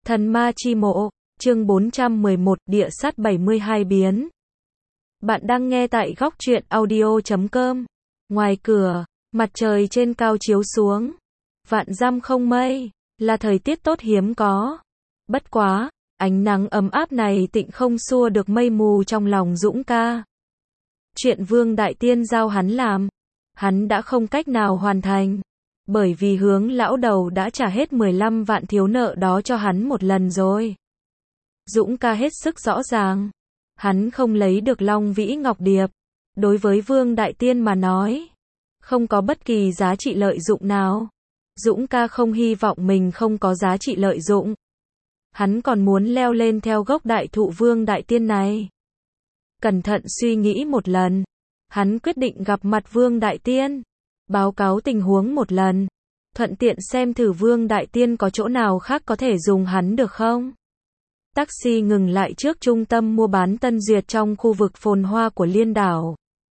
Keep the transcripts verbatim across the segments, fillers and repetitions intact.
Thần ma chi mộ, chương bốn trăm mười một, địa sát bảy mươi hai biến. Bạn đang nghe tại góc truyện audio chấm com. Ngoài cửa, mặt trời trên cao chiếu xuống. Vạn dặm không mây, là thời tiết tốt hiếm có. Bất quá, ánh nắng ấm áp này tịnh không xua được mây mù trong lòng Dũng ca. Chuyện Vương Đại Tiên giao hắn làm, hắn đã không cách nào hoàn thành. Bởi vì Hướng lão đầu đã trả hết mười lăm vạn thiếu nợ đó cho hắn một lần rồi. Dũng ca hết sức rõ ràng. Hắn không lấy được Long Vĩ Ngọc Điệp. Đối với Vương Đại Tiên mà nói, không có bất kỳ giá trị lợi dụng nào. Dũng ca không hy vọng mình không có giá trị lợi dụng. Hắn còn muốn leo lên theo gốc đại thụ Vương Đại Tiên này. Cẩn thận suy nghĩ một lần, hắn quyết định gặp mặt Vương Đại Tiên, báo cáo tình huống một lần, thuận tiện xem thử Vương Đại Tiên có chỗ nào khác có thể dùng hắn được không. Taxi ngừng lại trước trung tâm mua bán Tân Duyệt trong khu vực phồn hoa của Liên đảo.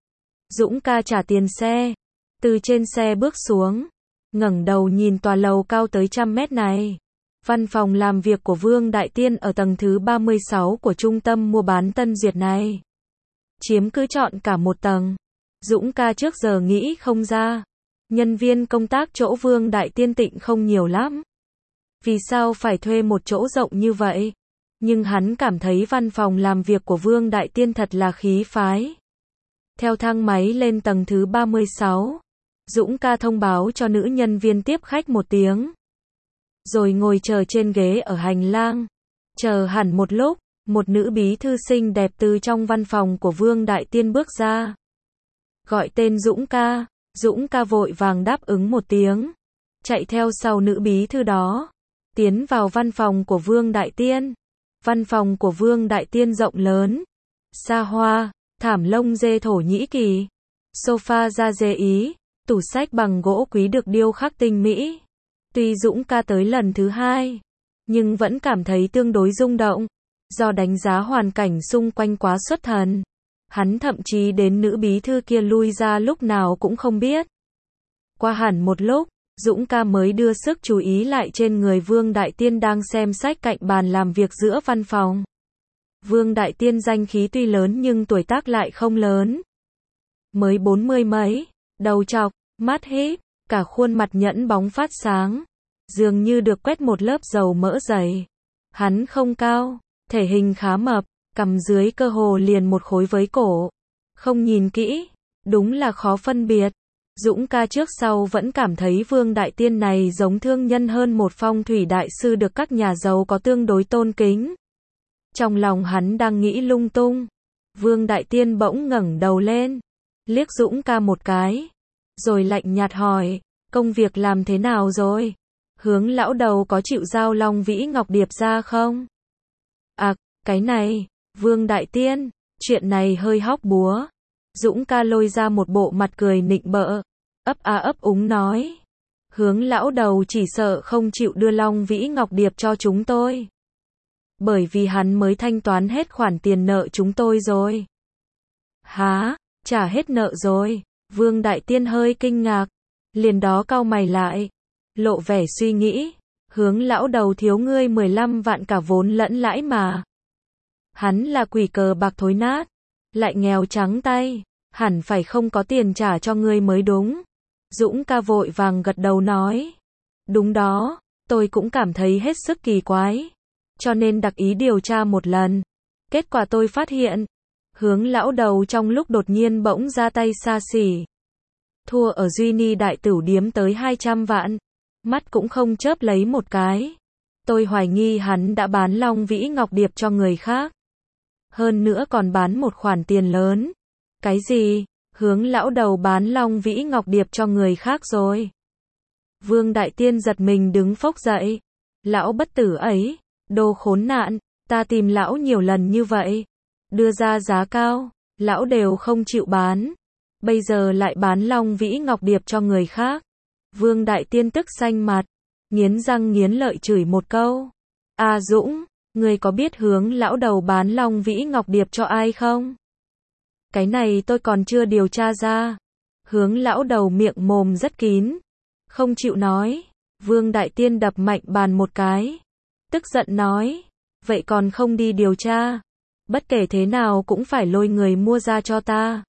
Dũng ca trả tiền xe, từ trên xe bước xuống, ngẩng đầu nhìn tòa lầu cao tới trăm mét này. Văn phòng làm việc của Vương Đại Tiên ở tầng thứ ba mươi sáu của trung tâm mua bán Tân Duyệt này. Chiếm cứ trọn cả một tầng. Dũng ca trước giờ nghĩ không ra. Nhân viên công tác chỗ Vương Đại Tiên tịnh không nhiều lắm. Vì sao phải thuê một chỗ rộng như vậy? Nhưng hắn cảm thấy văn phòng làm việc của Vương Đại Tiên thật là khí phái. Theo thang máy lên tầng thứ ba mươi sáu, Dũng ca thông báo cho nữ nhân viên tiếp khách một tiếng. Rồi ngồi chờ trên ghế ở hành lang. Chờ hẳn một lúc, một nữ bí thư xinh đẹp từ trong văn phòng của Vương Đại Tiên bước ra. Gọi tên Dũng ca, Dũng ca vội vàng đáp ứng một tiếng. Chạy theo sau nữ bí thư đó, tiến vào văn phòng của Vương Đại Tiên. Văn phòng của Vương Đại Tiên rộng lớn, xa hoa, thảm lông dê Thổ Nhĩ Kỳ, sofa da dê Ý, tủ sách bằng gỗ quý được điêu khắc tinh mỹ. Tuy Dũng ca tới lần thứ hai, nhưng vẫn cảm thấy tương đối rung động, do đánh giá hoàn cảnh xung quanh quá xuất thần. Hắn thậm chí đến nữ bí thư kia lui ra lúc nào cũng không biết. Qua hẳn một lúc, Dũng ca mới đưa sức chú ý lại trên người Vương Đại Tiên đang xem sách cạnh bàn làm việc giữa văn phòng. Vương Đại Tiên danh khí tuy lớn nhưng tuổi tác lại không lớn. Mới bốn mươi mấy, đầu trọc, mắt híp, cả khuôn mặt nhẫn bóng phát sáng, dường như được quét một lớp dầu mỡ dày. Hắn không cao, thể hình khá mập, cằm dưới cơ hồ liền một khối với cổ. Không nhìn kỹ, đúng là khó phân biệt. Dũng ca trước sau vẫn cảm thấy Vương Đại Tiên này giống thương nhân hơn một phong thủy đại sư được các nhà giàu có tương đối tôn kính. Trong lòng hắn đang nghĩ lung tung, Vương Đại Tiên bỗng ngẩng đầu lên, liếc Dũng ca một cái, rồi lạnh nhạt hỏi, công việc làm thế nào rồi? Hướng lão đầu có chịu giao Long Vĩ Ngọc Điệp ra không? À, cái này, Vương Đại Tiên, chuyện này hơi hóc búa. Dũng ca lôi ra một bộ mặt cười nịnh bợ, ấp a ấp úng nói. Hướng lão đầu chỉ sợ không chịu đưa Long Vĩ Ngọc Điệp cho chúng tôi. Bởi vì hắn mới thanh toán hết khoản tiền nợ chúng tôi rồi. Hả, trả hết nợ rồi? Vương Đại Tiên hơi kinh ngạc, liền đó cau mày lại, lộ vẻ suy nghĩ. Hướng lão đầu thiếu ngươi mười lăm vạn cả vốn lẫn lãi mà. Hắn là quỷ cờ bạc thối nát, lại nghèo trắng tay, hẳn phải không có tiền trả cho ngươi mới đúng. Dũng ca vội vàng gật đầu nói. Đúng đó, tôi cũng cảm thấy hết sức kỳ quái, cho nên đặc ý điều tra một lần. Kết quả tôi phát hiện, Hướng lão đầu trong lúc đột nhiên bỗng ra tay xa xỉ. Thua ở Duy Ni đại tửu điếm tới hai trăm vạn, mắt cũng không chớp lấy một cái. Tôi hoài nghi hắn đã bán Long Vĩ Ngọc Điệp cho người khác. Hơn nữa còn bán một khoản tiền lớn. Cái gì? Hướng lão đầu bán Long Vĩ Ngọc Điệp cho người khác rồi? Vương Đại Tiên giật mình đứng phốc dậy. Lão bất tử ấy, đồ khốn nạn, ta tìm lão nhiều lần như vậy, đưa ra giá cao, lão đều không chịu bán. Bây giờ lại bán Long Vĩ Ngọc Điệp cho người khác. Vương Đại Tiên tức xanh mặt, nghiến răng nghiến lợi chửi một câu. À Dũng, ngươi có biết Hướng lão đầu bán Long Vĩ Ngọc Điệp cho ai không? Cái này tôi còn chưa điều tra ra. Hướng lão đầu miệng mồm rất kín, không chịu nói. Vương Đại Tiên đập mạnh bàn một cái. tức giận nói, vậy còn không đi điều tra, bất kể thế nào cũng phải lôi người mua ra cho ta.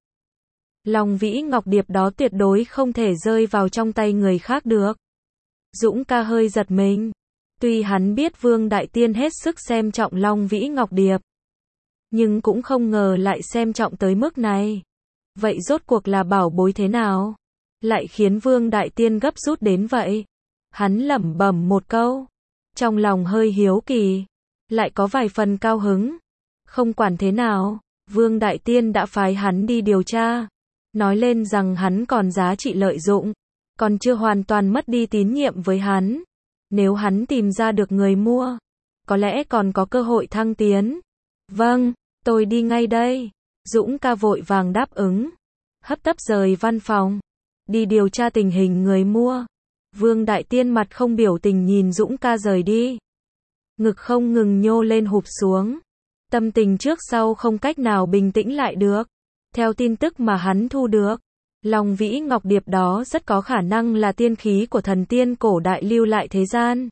Long Vĩ Ngọc Điệp đó tuyệt đối không thể rơi vào trong tay người khác được. Dũng ca hơi giật mình. Tuy hắn biết Vương Đại Tiên hết sức xem trọng Long Vĩ Ngọc Điệp, nhưng cũng không ngờ lại xem trọng tới mức này. Vậy rốt cuộc là bảo bối thế nào? Lại khiến Vương Đại Tiên gấp rút đến vậy? Hắn lẩm bẩm một câu, trong lòng hơi hiếu kỳ, lại có vài phần cao hứng. Không quản thế nào, Vương Đại Tiên đã phái hắn đi điều tra, nói lên rằng hắn còn giá trị lợi dụng, còn chưa hoàn toàn mất đi tín nhiệm với hắn. Nếu hắn tìm ra được người mua, có lẽ còn có cơ hội thăng tiến. Vâng, tôi đi ngay đây. Dũng ca vội vàng đáp ứng, hấp tấp rời văn phòng, đi điều tra tình hình người mua. Vương Đại Tiên mặt không biểu tình nhìn Dũng ca rời đi. Ngực không ngừng nhô lên hụp xuống. Tâm tình trước sau không cách nào bình tĩnh lại được. Theo tin tức mà hắn thu được, Long Vĩ Ngọc Điệp đó rất có khả năng là tiên khí của thần tiên cổ đại lưu lại thế gian.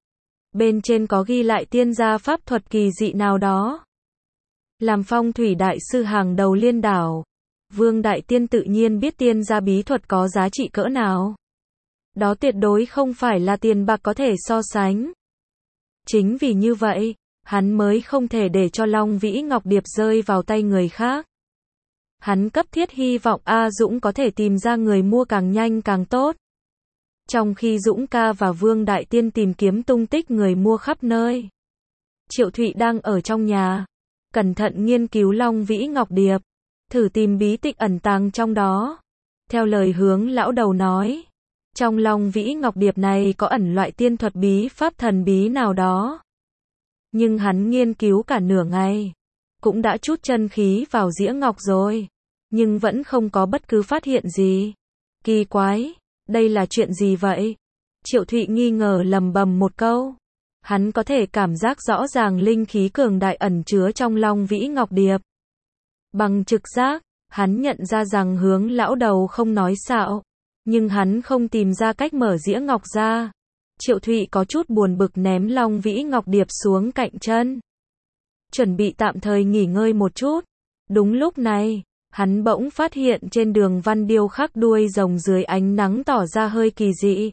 Bên trên có ghi lại tiên gia pháp thuật kỳ dị nào đó. Làm phong thủy đại sư hàng đầu liên đảo, Vương Đại Tiên tự nhiên biết tiên gia bí thuật có giá trị cỡ nào. Đó tuyệt đối không phải là tiền bạc có thể so sánh. Chính vì như vậy, hắn mới không thể để cho Long Vĩ Ngọc Điệp rơi vào tay người khác. Hắn cấp thiết hy vọng A Dũng có thể tìm ra người mua càng nhanh càng tốt. Trong khi Dũng ca và Vương Đại Tiên tìm kiếm tung tích người mua khắp nơi, Triệu Thụy đang ở trong nhà, cẩn thận nghiên cứu Long Vĩ Ngọc Điệp, thử tìm bí tịch ẩn tàng trong đó. Theo lời Hướng lão đầu nói, trong Long Vĩ Ngọc Điệp này có ẩn loại tiên thuật bí pháp thần bí nào đó. Nhưng hắn nghiên cứu cả nửa ngày, cũng đã trút chân khí vào dĩa ngọc rồi, nhưng vẫn không có bất cứ phát hiện gì. Kỳ quái, đây là chuyện gì vậy? Triệu Thụy nghi ngờ lầm bầm một câu. Hắn có thể cảm giác rõ ràng linh khí cường đại ẩn chứa trong Long Vĩ Ngọc Điệp. Bằng trực giác, hắn nhận ra rằng Hướng lão đầu không nói xạo, nhưng hắn không tìm ra cách mở dĩa ngọc ra. Triệu Thụy có chút buồn bực ném Long Vĩ Ngọc Điệp xuống cạnh chân, chuẩn bị tạm thời nghỉ ngơi một chút. Đúng lúc này, hắn bỗng phát hiện trên đường văn điêu khắc đuôi rồng dưới ánh nắng tỏ ra hơi kỳ dị.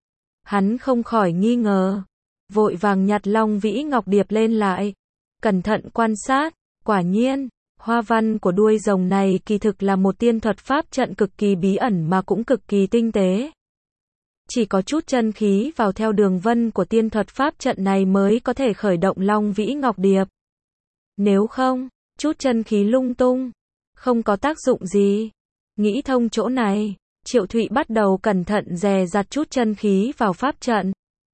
Hắn không khỏi nghi ngờ, vội vàng nhặt Long Vĩ Ngọc Điệp lên lại, cẩn thận quan sát. Quả nhiên, hoa văn của đuôi rồng này kỳ thực là một tiên thuật pháp trận cực kỳ bí ẩn mà cũng cực kỳ tinh tế. Chỉ có chút chân khí vào theo đường vân của tiên thuật pháp trận này mới có thể khởi động Long Vĩ Ngọc Điệp. Nếu không, chút chân khí lung tung, không có tác dụng gì. Nghĩ thông chỗ này, Triệu Thụy bắt đầu cẩn thận dè dặt chút chân khí vào pháp trận.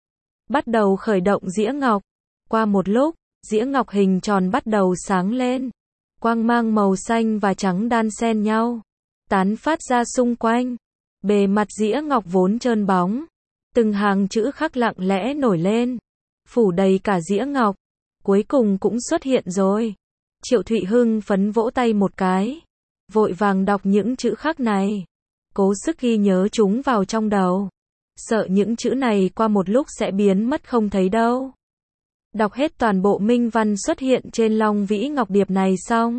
Bắt đầu khởi động dĩa ngọc. Qua một lúc, dĩa ngọc hình tròn bắt đầu sáng lên. Quang mang màu xanh và trắng đan xen nhau, tán phát ra xung quanh. Bề mặt dĩa ngọc vốn trơn bóng, từng hàng chữ khắc lặng lẽ nổi lên, phủ đầy cả dĩa ngọc. Cuối cùng cũng xuất hiện rồi. Triệu Thụy hưng phấn vỗ tay một cái, vội vàng đọc những chữ khắc này, cố sức ghi nhớ chúng vào trong đầu, sợ những chữ này qua một lúc sẽ biến mất không thấy đâu. Đọc hết toàn bộ minh văn xuất hiện trên Long Vĩ Ngọc Điệp này xong,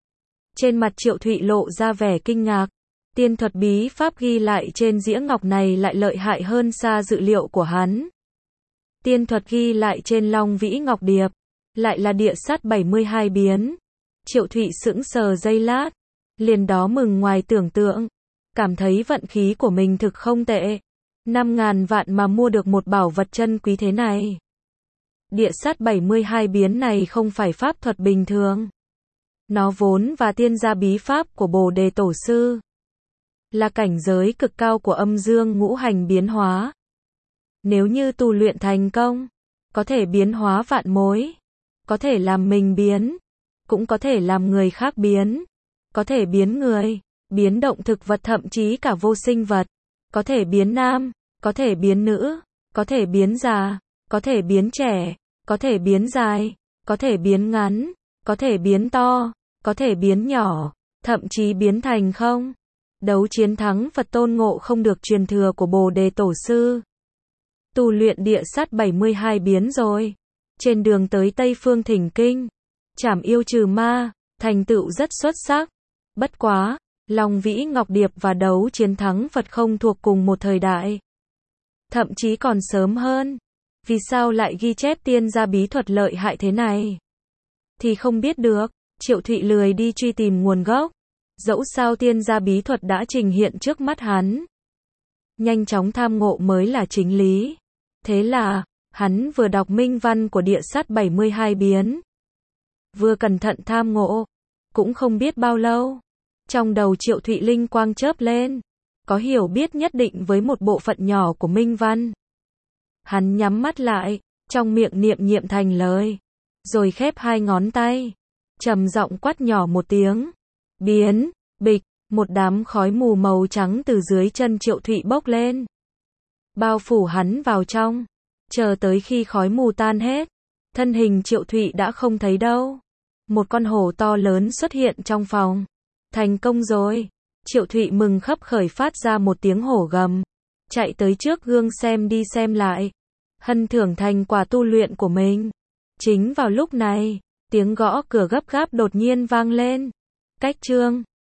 trên mặt Triệu Thụy lộ ra vẻ kinh ngạc. Tiên thuật bí pháp ghi lại trên dĩa ngọc này lại lợi hại hơn xa dự liệu của hắn. Tiên thuật ghi lại trên Long Vĩ Ngọc Điệp lại là địa sát bảy mươi hai biến. Triệu Thụy sững sờ giây lát, liền đó mừng ngoài tưởng tượng, cảm thấy vận khí của mình thực không tệ. Năm ngàn vạn mà mua được một bảo vật chân quý thế này. Địa sát bảy mươi hai biến này không phải pháp thuật bình thường. Nó vốn và tiên gia bí pháp của Bồ Đề Tổ Sư, là cảnh giới cực cao của âm dương ngũ hành biến hóa. Nếu như tu luyện thành công, có thể biến hóa vạn mối, có thể làm mình biến, cũng có thể làm người khác biến, có thể biến người, biến động thực vật thậm chí cả vô sinh vật, có thể biến nam, có thể biến nữ, có thể biến già, có thể biến trẻ, có thể biến dài, có thể biến ngắn, có thể biến to, có thể biến nhỏ, thậm chí biến thành không. Đấu chiến thắng Phật Tôn Ngộ Không được truyền thừa của Bồ Đề Tổ Sư. Tu luyện địa sát bảy mươi hai biến rồi. Trên đường tới Tây Phương Thỉnh Kinh, trảm yêu trừ ma, thành tựu rất xuất sắc. Bất quá, Long Vĩ Ngọc Điệp và đấu chiến thắng Phật không thuộc cùng một thời đại. Thậm chí còn sớm hơn. Vì sao lại ghi chép tiên gia bí thuật lợi hại thế này? Thì không biết được, Triệu Thụy lười đi truy tìm nguồn gốc. Dẫu sao tiên gia bí thuật đã trình hiện trước mắt hắn. Nhanh chóng tham ngộ mới là chính lý. Thế là, hắn vừa đọc minh văn của địa sát bảy mươi hai biến, vừa cẩn thận tham ngộ. Cũng không biết bao lâu, trong đầu Triệu Thụy linh quang chớp lên, có hiểu biết nhất định với một bộ phận nhỏ của minh văn. Hắn nhắm mắt lại, trong miệng niệm niệm thành lời, rồi khép hai ngón tay, trầm giọng quát nhỏ một tiếng. Biến, bịch, một đám khói mù màu trắng từ dưới chân Triệu Thụy bốc lên, bao phủ hắn vào trong. Chờ tới khi khói mù tan hết, thân hình Triệu Thụy đã không thấy đâu. Một con hổ to lớn xuất hiện trong phòng. Thành công rồi. Triệu Thụy mừng khấp khởi phát ra một tiếng hổ gầm, chạy tới trước gương xem đi xem lại, hân thưởng thành quả tu luyện của mình. Chính vào lúc này, tiếng gõ cửa gấp gáp đột nhiên vang lên. Cách chương